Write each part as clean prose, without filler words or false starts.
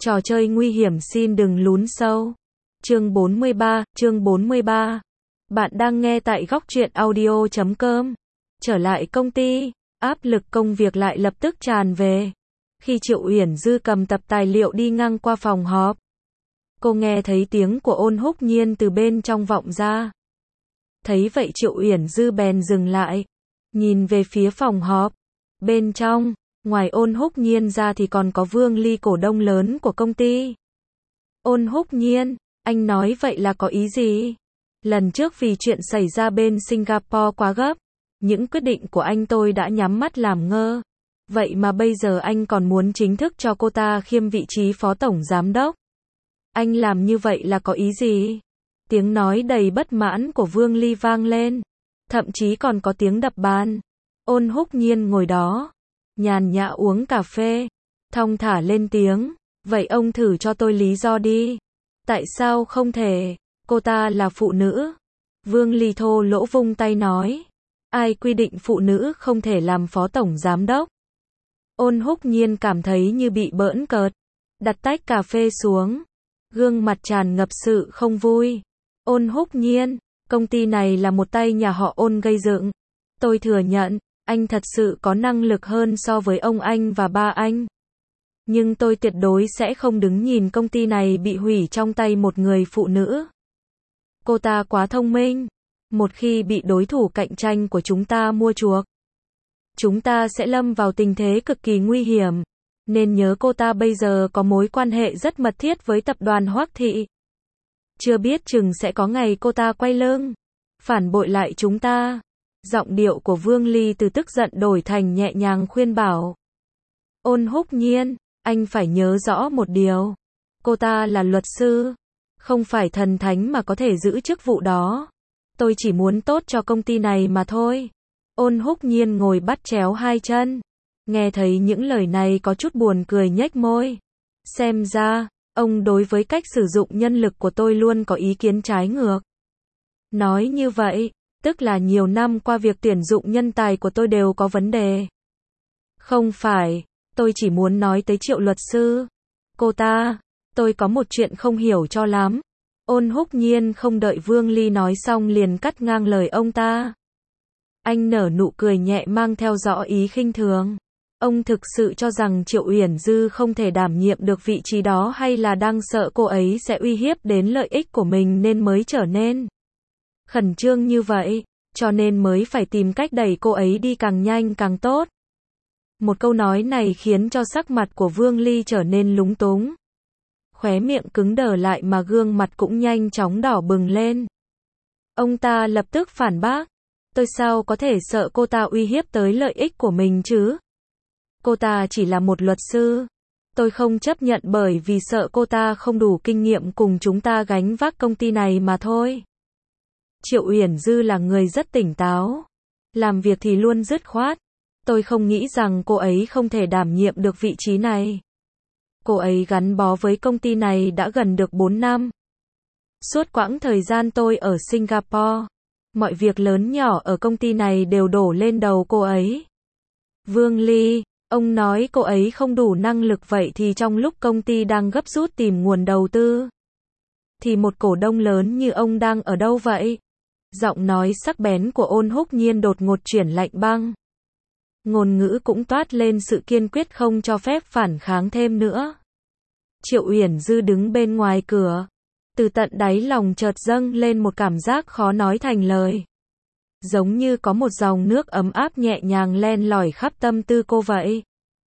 Trò chơi nguy hiểm xin đừng lún sâu. Chương 43. Bạn đang nghe tại goctruyện audio.com. Trở lại công ty, áp lực công việc lại lập tức tràn về. Khi Triệu Uyển Dư cầm tập tài liệu đi ngang qua phòng họp, cô nghe thấy tiếng của Ôn Húc Nhiên từ bên trong vọng ra. Thấy vậy Triệu Uyển Dư bèn dừng lại, nhìn về phía phòng họp. Bên trong, ngoài Ôn Húc Nhiên ra thì còn có Vương Ly, cổ đông lớn của công ty. Ôn Húc Nhiên, anh nói vậy là có ý gì? Lần trước vì chuyện xảy ra bên Singapore quá gấp, những quyết định của anh tôi đã nhắm mắt làm ngơ. Vậy mà bây giờ anh còn muốn chính thức cho cô ta khiêm vị trí phó tổng giám đốc. Anh làm như vậy là có ý gì? Tiếng nói đầy bất mãn của Vương Ly vang lên. Thậm chí còn có tiếng đập bàn. Ôn Húc Nhiên ngồi đó, nhàn nhã uống cà phê, thong thả lên tiếng. Vậy ông thử cho tôi lý do đi. Tại sao không thể? Cô ta là phụ nữ. Vương Ly thô lỗ vung tay nói. Ai quy định phụ nữ không thể làm phó tổng giám đốc? Ôn Húc Nhiên cảm thấy như bị bỡn cợt. Đặt tách cà phê xuống. Gương mặt tràn ngập sự không vui. Ôn Húc Nhiên, công ty này là một tay nhà họ Ôn gây dựng. Tôi thừa nhận, anh thật sự có năng lực hơn so với ông anh và ba anh. Nhưng tôi tuyệt đối sẽ không đứng nhìn công ty này bị hủy trong tay một người phụ nữ. Cô ta quá thông minh. Một khi bị đối thủ cạnh tranh của chúng ta mua chuộc, chúng ta sẽ lâm vào tình thế cực kỳ nguy hiểm. Nên nhớ cô ta bây giờ có mối quan hệ rất mật thiết với tập đoàn Hoắc Thị. Chưa biết chừng sẽ có ngày cô ta quay lưng, phản bội lại chúng ta. Giọng điệu của Vương Ly từ tức giận đổi thành nhẹ nhàng khuyên bảo. Ôn Húc Nhiên, anh phải nhớ rõ một điều. Cô ta là luật sư, không phải thần thánh mà có thể giữ chức vụ đó. Tôi chỉ muốn tốt cho công ty này mà thôi. Ôn Húc Nhiên ngồi bắt chéo hai chân. Nghe thấy những lời này có chút buồn cười nhếch môi. Xem ra, ông đối với cách sử dụng nhân lực của tôi luôn có ý kiến trái ngược. Nói như vậy, tức là nhiều năm qua việc tuyển dụng nhân tài của tôi đều có vấn đề. Không phải, tôi chỉ muốn nói tới Triệu luật sư. Cô ta, tôi có một chuyện không hiểu cho lắm. Ôn Húc Nhiên không đợi Vương Ly nói xong liền cắt ngang lời ông ta. Anh nở nụ cười nhẹ mang theo rõ ý khinh thường. Ông thực sự cho rằng Triệu Uyển Dư không thể đảm nhiệm được vị trí đó, hay là đang sợ cô ấy sẽ uy hiếp đến lợi ích của mình nên mới trở nên khẩn trương như vậy, cho nên mới phải tìm cách đẩy cô ấy đi càng nhanh càng tốt. Một câu nói này khiến cho sắc mặt của Vương Ly trở nên lúng túng. Khóe miệng cứng đờ lại mà gương mặt cũng nhanh chóng đỏ bừng lên. Ông ta lập tức phản bác. Tôi sao có thể sợ cô ta uy hiếp tới lợi ích của mình chứ? Cô ta chỉ là một luật sư. Tôi không chấp nhận bởi vì sợ cô ta không đủ kinh nghiệm cùng chúng ta gánh vác công ty này mà thôi. Triệu Uyển Dư là người rất tỉnh táo. Làm việc thì luôn dứt khoát. Tôi không nghĩ rằng cô ấy không thể đảm nhiệm được vị trí này. Cô ấy gắn bó với công ty này đã gần được 4 năm. Suốt quãng thời gian tôi ở Singapore, mọi việc lớn nhỏ ở công ty này đều đổ lên đầu cô ấy. Vương Ly, ông nói cô ấy không đủ năng lực, vậy thì trong lúc công ty đang gấp rút tìm nguồn đầu tư, thì một cổ đông lớn như ông đang ở đâu vậy? Giọng nói sắc bén của Ôn Húc Nhiên đột ngột chuyển lạnh băng. Ngôn ngữ cũng toát lên sự kiên quyết không cho phép phản kháng thêm nữa. Triệu Uyển Dư đứng bên ngoài cửa. Từ tận đáy lòng chợt dâng lên một cảm giác khó nói thành lời. Giống như có một dòng nước ấm áp nhẹ nhàng len lỏi khắp tâm tư cô vậy.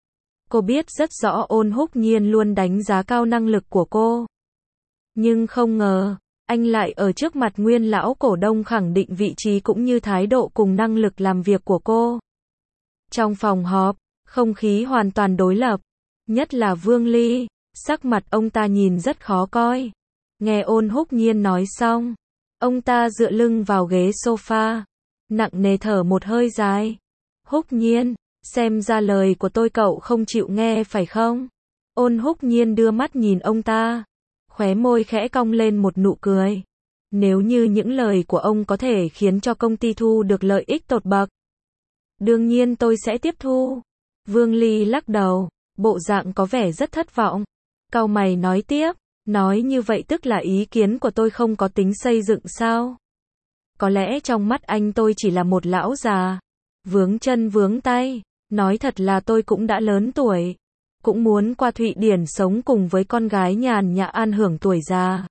Cô biết rất rõ Ôn Húc Nhiên luôn đánh giá cao năng lực của cô. Nhưng không ngờ, anh lại ở trước mặt nguyên lão cổ đông khẳng định vị trí cũng như thái độ cùng năng lực làm việc của cô. Trong phòng họp, không khí hoàn toàn đối lập. Nhất là Vương Ly, sắc mặt ông ta nhìn rất khó coi. Nghe Ôn Húc Nhiên nói xong, ông ta dựa lưng vào ghế sofa, nặng nề thở một hơi dài. Húc Nhiên, xem ra lời của tôi cậu không chịu nghe phải không? Ôn Húc Nhiên đưa mắt nhìn ông ta, khóe môi khẽ cong lên một nụ cười. Nếu như những lời của ông có thể khiến cho công ty thu được lợi ích tột bậc, đương nhiên tôi sẽ tiếp thu. Vương Ly lắc đầu, bộ dạng có vẻ rất thất vọng. Cau mày nói tiếp, nói như vậy tức là ý kiến của tôi không có tính xây dựng sao? Có lẽ trong mắt anh tôi chỉ là một lão già, vướng chân vướng tay, nói thật là tôi cũng đã lớn tuổi, cũng muốn qua Thụy Điển sống cùng với con gái nhàn nhã an hưởng tuổi già.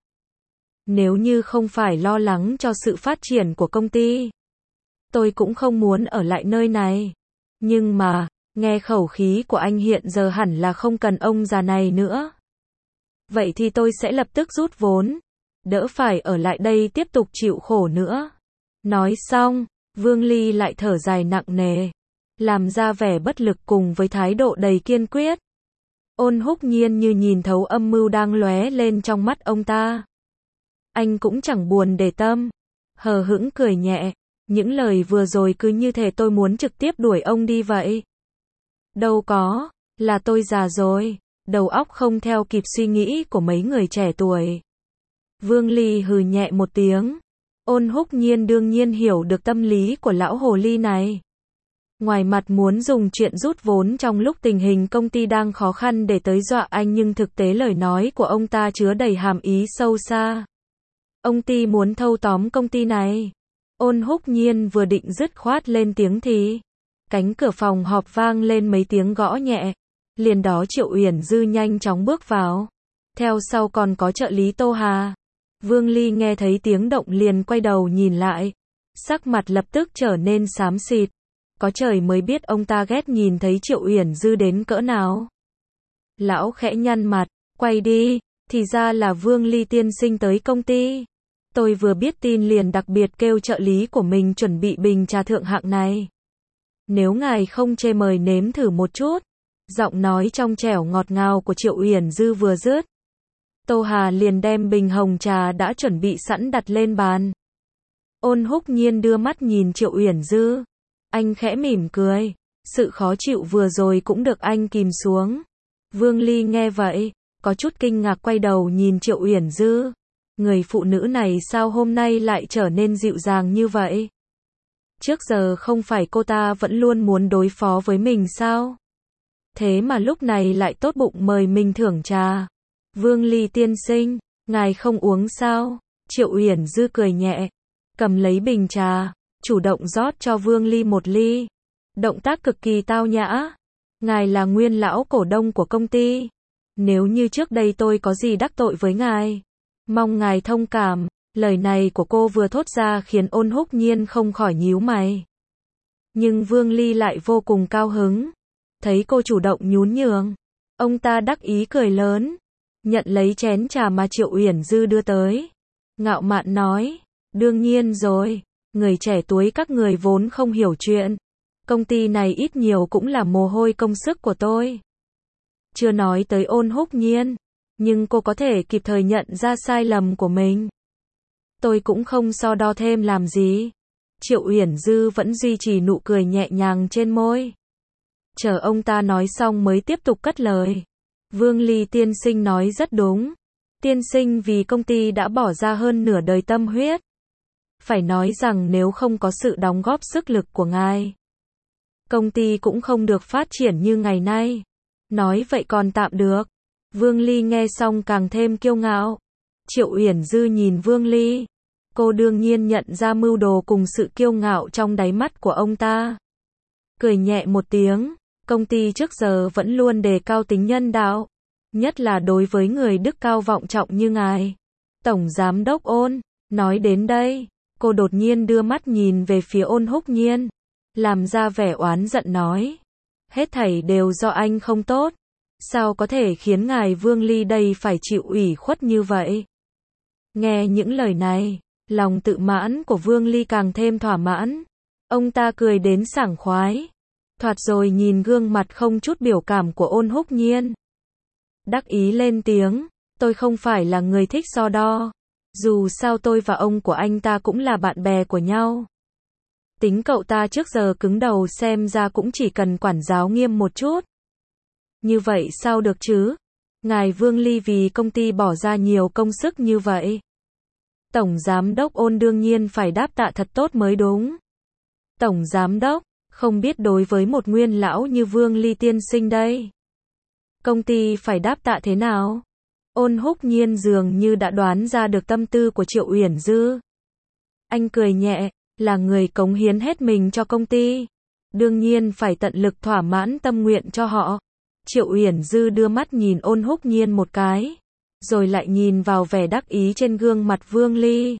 Nếu như không phải lo lắng cho sự phát triển của công ty, tôi cũng không muốn ở lại nơi này. Nhưng mà, nghe khẩu khí của anh hiện giờ hẳn là không cần ông già này nữa. Vậy thì tôi sẽ lập tức rút vốn, đỡ phải ở lại đây tiếp tục chịu khổ nữa. Nói xong, Vương Ly lại thở dài nặng nề, làm ra vẻ bất lực cùng với thái độ đầy kiên quyết. Ôn Húc Nhiên như nhìn thấu âm mưu đang lóe lên trong mắt ông ta. Anh cũng chẳng buồn để tâm, hờ hững cười nhẹ, những lời vừa rồi cứ như thể tôi muốn trực tiếp đuổi ông đi vậy. Đâu có, là tôi già rồi, đầu óc không theo kịp suy nghĩ của mấy người trẻ tuổi. Vương Ly hừ nhẹ một tiếng. Ôn Húc Nhiên đương nhiên hiểu được tâm lý của lão hồ ly này. Ngoài mặt muốn dùng chuyện rút vốn trong lúc tình hình công ty đang khó khăn để tới dọa anh, nhưng thực tế lời nói của ông ta chứa đầy hàm ý sâu xa. Ông ty muốn thâu tóm công ty này. Ôn Húc Nhiên vừa định dứt khoát lên tiếng thì cánh cửa phòng họp vang lên mấy tiếng gõ nhẹ. Liền đó Triệu Uyển Dư nhanh chóng bước vào. Theo sau còn có trợ lý Tô Hà. Vương Ly nghe thấy tiếng động liền quay đầu nhìn lại. Sắc mặt lập tức trở nên xám xịt. Có trời mới biết ông ta ghét nhìn thấy Triệu Uyển Dư đến cỡ nào. Lão khẽ nhăn mặt, quay đi, thì ra là Vương Ly tiên sinh tới công ty. Tôi vừa biết tin liền đặc biệt kêu trợ lý của mình chuẩn bị bình trà thượng hạng này. Nếu ngài không chê mời nếm thử một chút. Giọng nói trong trẻo ngọt ngào của Triệu Uyển Dư vừa dứt, Tô Hà liền đem bình hồng trà đã chuẩn bị sẵn đặt lên bàn. Ôn Húc Nhiên đưa mắt nhìn Triệu Uyển Dư. Anh khẽ mỉm cười. Sự khó chịu vừa rồi cũng được anh kìm xuống. Vương Ly nghe vậy, có chút kinh ngạc quay đầu nhìn Triệu Uyển Dư. Người phụ nữ này sao hôm nay lại trở nên dịu dàng như vậy? Trước giờ không phải cô ta vẫn luôn muốn đối phó với mình sao? Thế mà lúc này lại tốt bụng mời mình thưởng trà. Vương Ly tiên sinh, ngài không uống sao? Triệu Uyển Dư cười nhẹ, cầm lấy bình trà, chủ động rót cho Vương Ly một ly. Động tác cực kỳ tao nhã. Ngài là nguyên lão cổ đông của công ty. Nếu như trước đây tôi có gì đắc tội với ngài, mong ngài thông cảm. Lời này của cô vừa thốt ra khiến Ôn Húc Nhiên không khỏi nhíu mày. Nhưng Vương Ly lại vô cùng cao hứng. Thấy cô chủ động nhún nhường, ông ta đắc ý cười lớn, nhận lấy chén trà mà Triệu Uyển Dư đưa tới. Ngạo mạn nói, đương nhiên rồi, người trẻ tuổi các người vốn không hiểu chuyện. Công ty này ít nhiều cũng là mồ hôi công sức của tôi. Chưa nói tới Ôn Húc Nhiên, nhưng cô có thể kịp thời nhận ra sai lầm của mình. Tôi cũng không so đo thêm làm gì. Triệu Uyển Dư vẫn duy trì nụ cười nhẹ nhàng trên môi. Chờ ông ta nói xong mới tiếp tục cất lời. Vương Ly tiên sinh nói rất đúng. Tiên sinh vì công ty đã bỏ ra hơn nửa đời tâm huyết. Phải nói rằng nếu không có sự đóng góp sức lực của ngài, công ty cũng không được phát triển như ngày nay. Nói vậy còn tạm được. Vương Ly nghe xong càng thêm kiêu ngạo. Triệu Uyển Dư nhìn Vương Ly. Cô đương nhiên nhận ra mưu đồ cùng sự kiêu ngạo trong đáy mắt của ông ta. Cười nhẹ một tiếng. Công ty trước giờ vẫn luôn đề cao tính nhân đạo. Nhất là đối với người đức cao vọng trọng như ngài. Tổng Giám đốc Ôn. Nói đến đây, cô đột nhiên đưa mắt nhìn về phía Ôn Húc Nhiên. Làm ra vẻ oán giận nói. Hết thảy đều do anh không tốt. Sao có thể khiến ngài Vương Ly đây phải chịu ủy khuất như vậy? Nghe những lời này, lòng tự mãn của Vương Ly càng thêm thỏa mãn. Ông ta cười đến sảng khoái. Thoạt rồi nhìn gương mặt không chút biểu cảm của Ôn Húc Nhiên. Đắc ý lên tiếng, tôi không phải là người thích so đo. Dù sao tôi và ông của anh ta cũng là bạn bè của nhau. Tính cậu ta trước giờ cứng đầu xem ra cũng chỉ cần quản giáo nghiêm một chút. Như vậy sao được chứ? Ngài Vương Ly vì công ty bỏ ra nhiều công sức như vậy. Tổng Giám đốc Ôn đương nhiên phải đáp tạ thật tốt mới đúng. Tổng Giám đốc, không biết đối với một nguyên lão như Vương Ly tiên sinh đây, công ty phải đáp tạ thế nào? Ôn Húc Nhiên dường như đã đoán ra được tâm tư của Triệu Uyển Dư. Anh cười nhẹ, là người cống hiến hết mình cho công ty, đương nhiên phải tận lực thỏa mãn tâm nguyện cho họ. Triệu Uyển Dư đưa mắt nhìn Ôn Húc Nhiên một cái, rồi lại nhìn vào vẻ đắc ý trên gương mặt Vương Ly.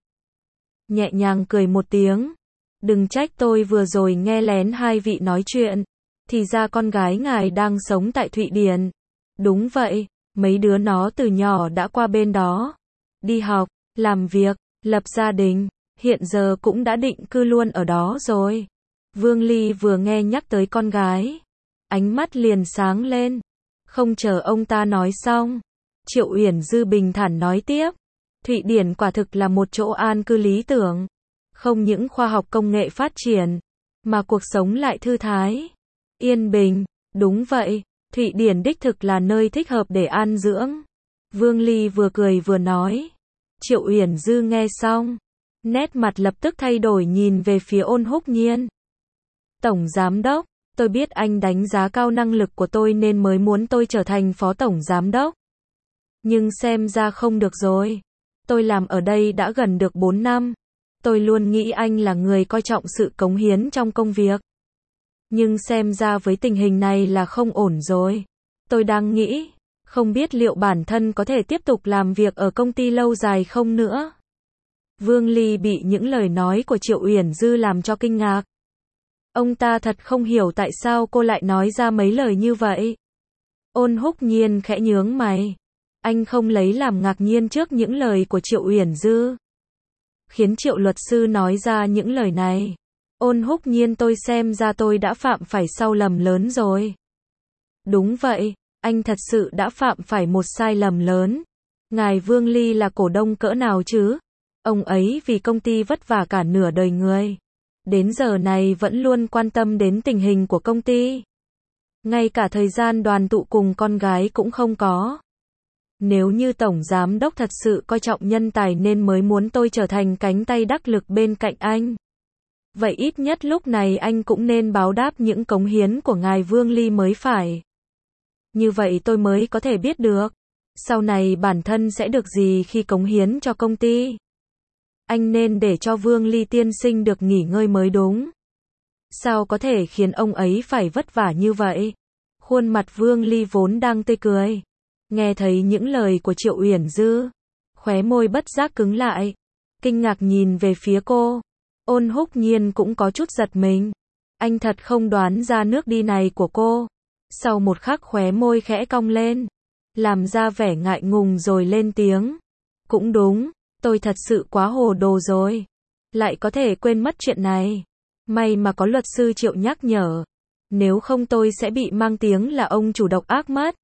Nhẹ nhàng cười một tiếng, đừng trách tôi vừa rồi nghe lén hai vị nói chuyện, thì ra con gái ngài đang sống tại Thụy Điển. Đúng vậy, mấy đứa nó từ nhỏ đã qua bên đó, đi học, làm việc, lập gia đình, hiện giờ cũng đã định cư luôn ở đó rồi. Vương Ly vừa nghe nhắc tới con gái, ánh mắt liền sáng lên. Không chờ ông ta nói xong, Triệu Uyển Dư bình thản nói tiếp, Thụy Điển quả thực là một chỗ an cư lý tưởng, không những khoa học công nghệ phát triển, mà cuộc sống lại thư thái, yên bình. Đúng vậy, Thụy Điển đích thực là nơi thích hợp để an dưỡng. Vương Ly vừa cười vừa nói. Triệu Uyển Dư nghe xong, nét mặt lập tức thay đổi, nhìn về phía Ôn Húc Nhiên. Tổng giám đốc, tôi biết anh đánh giá cao năng lực của tôi nên mới muốn tôi trở thành phó tổng giám đốc. Nhưng xem ra không được rồi. Tôi làm ở đây đã gần được 4 năm. Tôi luôn nghĩ anh là người coi trọng sự cống hiến trong công việc. Nhưng xem ra với tình hình này là không ổn rồi. Tôi đang nghĩ, không biết liệu bản thân có thể tiếp tục làm việc ở công ty lâu dài không nữa. Vương Ly bị những lời nói của Triệu Uyển Dư làm cho kinh ngạc. Ông ta thật không hiểu tại sao cô lại nói ra mấy lời như vậy. Ôn Húc Nhiên khẽ nhướng mày. Anh không lấy làm ngạc nhiên trước những lời của Triệu Uyển Dư. Khiến Triệu luật sư nói ra những lời này. Ôn Húc Nhiên, tôi xem ra tôi đã phạm phải sai lầm lớn rồi. Đúng vậy, anh thật sự đã phạm phải một sai lầm lớn. Ngài Vương Ly là cổ đông cỡ nào chứ? Ông ấy vì công ty vất vả cả nửa đời người. Đến giờ này vẫn luôn quan tâm đến tình hình của công ty. Ngay cả thời gian đoàn tụ cùng con gái cũng không có. Nếu như Tổng Giám Đốc thật sự coi trọng nhân tài nên mới muốn tôi trở thành cánh tay đắc lực bên cạnh anh. Vậy ít nhất lúc này anh cũng nên báo đáp những cống hiến của ngài Vương Ly mới phải. Như vậy tôi mới có thể biết được, sau này bản thân sẽ được gì khi cống hiến cho công ty. Anh nên để cho Vương Ly tiên sinh được nghỉ ngơi mới đúng. Sao có thể khiến ông ấy phải vất vả như vậy? Khuôn mặt Vương Ly vốn đang tươi cười. Nghe thấy những lời của Triệu Uyển Dư, khóe môi bất giác cứng lại, kinh ngạc nhìn về phía cô. Ôn Húc Nhiên cũng có chút giật mình. Anh thật không đoán ra nước đi này của cô. Sau một khắc khóe môi khẽ cong lên, làm ra vẻ ngại ngùng rồi lên tiếng. Cũng đúng, tôi thật sự quá hồ đồ rồi. Lại có thể quên mất chuyện này. May mà có luật sư Triệu nhắc nhở. Nếu không tôi sẽ bị mang tiếng là ông chủ độc ác mất.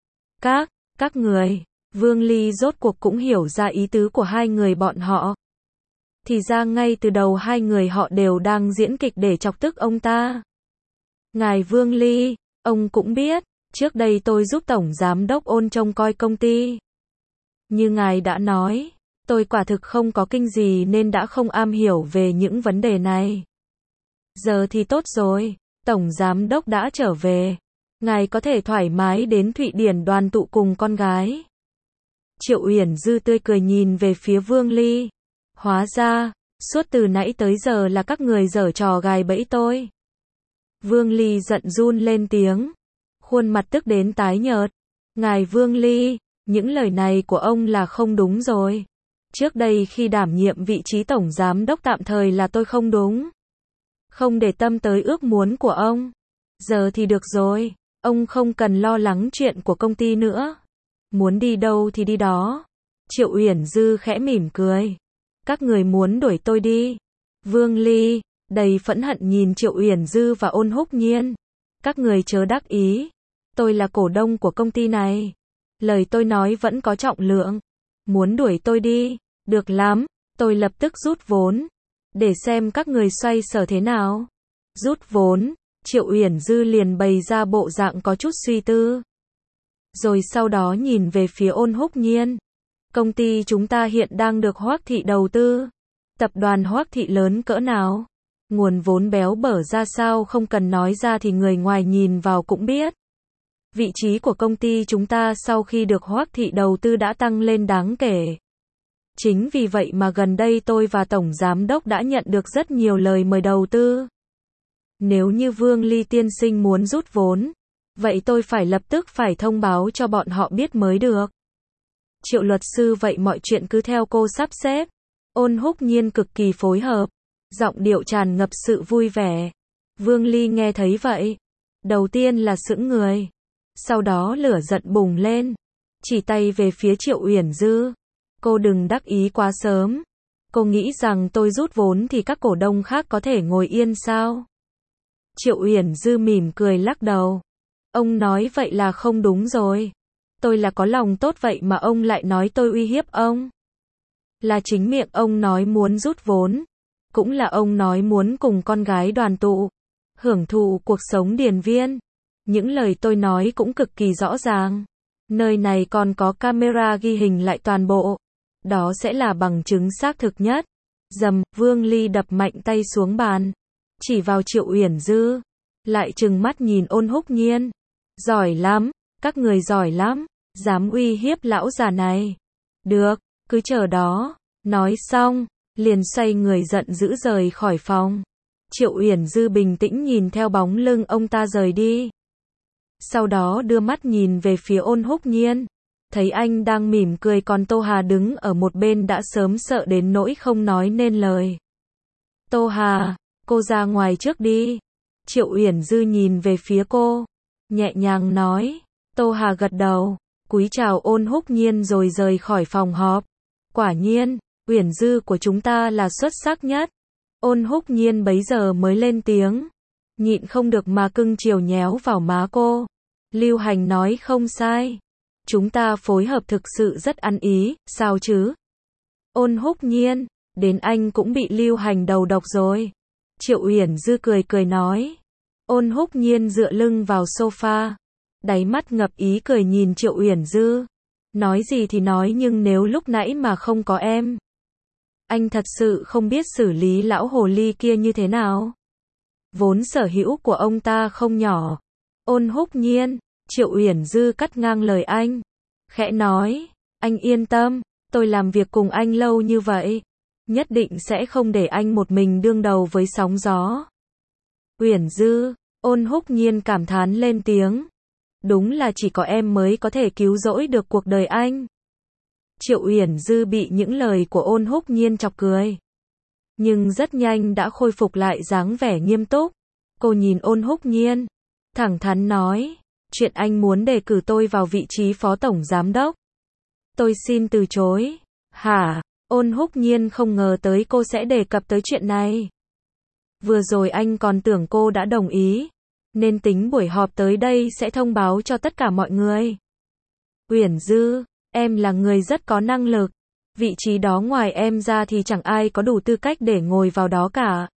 Các người, Vương Ly rốt cuộc cũng hiểu ra ý tứ của hai người bọn họ. Thì ra ngay từ đầu hai người họ đều đang diễn kịch để chọc tức ông ta. Ngài Vương Ly, ông cũng biết, trước đây tôi giúp Tổng Giám Đốc Ôn trông coi công ty. Như ngài đã nói, tôi quả thực không có kinh gì nên đã không am hiểu về những vấn đề này. Giờ thì tốt rồi, Tổng Giám Đốc đã trở về. Ngài có thể thoải mái đến Thụy Điển đoàn tụ cùng con gái. Triệu Uyển Dư tươi cười nhìn về phía Vương Ly. Hóa ra, suốt từ nãy tới giờ là các người giở trò gài bẫy tôi. Vương Ly giận run lên tiếng. Khuôn mặt tức đến tái nhợt. Ngài Vương Ly, những lời này của ông là không đúng rồi. Trước đây khi đảm nhiệm vị trí Tổng Giám Đốc tạm thời là tôi không đúng. Không để tâm tới ước muốn của ông. Giờ thì được rồi. Ông không cần lo lắng chuyện của công ty nữa. Muốn đi đâu thì đi đó. Triệu Uyển Dư khẽ mỉm cười. Các người muốn đuổi tôi đi. Vương Ly, đầy phẫn hận nhìn Triệu Uyển Dư và Ôn Húc Nhiên. Các người chớ đắc ý. Tôi là cổ đông của công ty này. Lời tôi nói vẫn có trọng lượng. Muốn đuổi tôi đi. Được lắm. Tôi lập tức rút vốn. Để xem các người xoay sở thế nào. Rút vốn. Triệu Uyển Dư liền bày ra bộ dạng có chút suy tư. Rồi sau đó nhìn về phía Ôn Húc Nhiên. Công ty chúng ta hiện đang được Hoắc Thị đầu tư. Tập đoàn Hoắc Thị lớn cỡ nào? Nguồn vốn béo bở ra sao không cần nói ra thì người ngoài nhìn vào cũng biết. Vị trí của công ty chúng ta sau khi được Hoắc Thị đầu tư đã tăng lên đáng kể. Chính vì vậy mà gần đây tôi và Tổng Giám đốc đã nhận được rất nhiều lời mời đầu tư. Nếu như Vương Ly tiên sinh muốn rút vốn, vậy tôi phải lập tức phải thông báo cho bọn họ biết mới được. Triệu luật sư, vậy mọi chuyện cứ theo cô sắp xếp. Ôn Húc Nhiên cực kỳ phối hợp, giọng điệu tràn ngập sự vui vẻ. Vương Ly nghe thấy vậy, đầu tiên là sững người, sau đó lửa giận bùng lên, chỉ tay về phía Triệu Uyển Dư. Cô đừng đắc ý quá sớm. Cô nghĩ rằng tôi rút vốn thì các cổ đông khác có thể ngồi yên sao? Triệu Uyển Dư mỉm cười lắc đầu. Ông nói vậy là không đúng rồi. Tôi là có lòng tốt vậy mà ông lại nói tôi uy hiếp ông. Là chính miệng ông nói muốn rút vốn. Cũng là ông nói muốn cùng con gái đoàn tụ, hưởng thụ cuộc sống điền viên. Những lời tôi nói cũng cực kỳ rõ ràng. Nơi này còn có camera ghi hình lại toàn bộ. Đó sẽ là bằng chứng xác thực nhất. Dầm, Vương Ly đập mạnh tay xuống bàn, chỉ vào Triệu Uyển Dư, lại trừng mắt nhìn Ôn Húc Nhiên. Giỏi lắm, các người giỏi lắm, dám uy hiếp lão già này. Được, cứ chờ đó. Nói xong, liền xoay người giận dữ rời khỏi phòng. Triệu Uyển Dư bình tĩnh nhìn theo bóng lưng ông ta rời đi. Sau đó đưa mắt nhìn về phía Ôn Húc Nhiên. Thấy anh đang mỉm cười còn Tô Hà đứng ở một bên đã sớm sợ đến nỗi không nói nên lời. Tô Hà, cô ra ngoài trước đi. Triệu Uyển Dư nhìn về phía cô, nhẹ nhàng nói. Tô Hà gật đầu, cúi chào Ôn Húc Nhiên rồi rời khỏi phòng họp. Quả nhiên, Uyển Dư của chúng ta là xuất sắc nhất. Ôn Húc Nhiên bấy giờ mới lên tiếng, nhịn không được mà cưng chiều nhéo vào má cô. Lưu Hành nói không sai. Chúng ta phối hợp thực sự rất ăn ý, sao chứ? Ôn Húc Nhiên, đến anh cũng bị Lưu Hành đầu độc rồi. Triệu Uyển Dư cười cười nói. Ôn Húc Nhiên dựa lưng vào sofa, đáy mắt ngập ý cười nhìn Triệu Uyển Dư. Nói gì thì nói nhưng nếu lúc nãy mà không có em, anh thật sự không biết xử lý lão hồ ly kia như thế nào. Vốn sở hữu của ông ta không nhỏ. Ôn Húc Nhiên, Triệu Uyển Dư cắt ngang lời anh, khẽ nói, anh yên tâm, tôi làm việc cùng anh lâu như vậy, nhất định sẽ không để anh một mình đương đầu với sóng gió. Uyển Dư, Ôn Húc Nhiên cảm thán lên tiếng, đúng là chỉ có em mới có thể cứu rỗi được cuộc đời anh. Triệu Uyển Dư bị những lời của Ôn Húc Nhiên chọc cười, nhưng rất nhanh đã khôi phục lại dáng vẻ nghiêm túc. Cô nhìn Ôn Húc Nhiên, thẳng thắn nói, chuyện anh muốn đề cử tôi vào vị trí phó tổng giám đốc, tôi xin từ chối. Hả? Ôn Húc Nhiên không ngờ tới cô sẽ đề cập tới chuyện này. Vừa rồi anh còn tưởng cô đã đồng ý, nên tính buổi họp tới đây sẽ thông báo cho tất cả mọi người. Uyển Dư, em là người rất có năng lực, vị trí đó ngoài em ra thì chẳng ai có đủ tư cách để ngồi vào đó cả.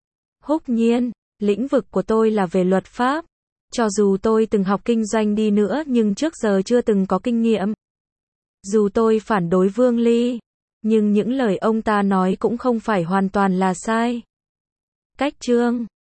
Húc Nhiên, lĩnh vực của tôi là về luật pháp. Cho dù tôi từng học kinh doanh đi nữa nhưng trước giờ chưa từng có kinh nghiệm. Dù tôi phản đối Vương Ly, nhưng những lời ông ta nói cũng không phải hoàn toàn là sai. Cách chương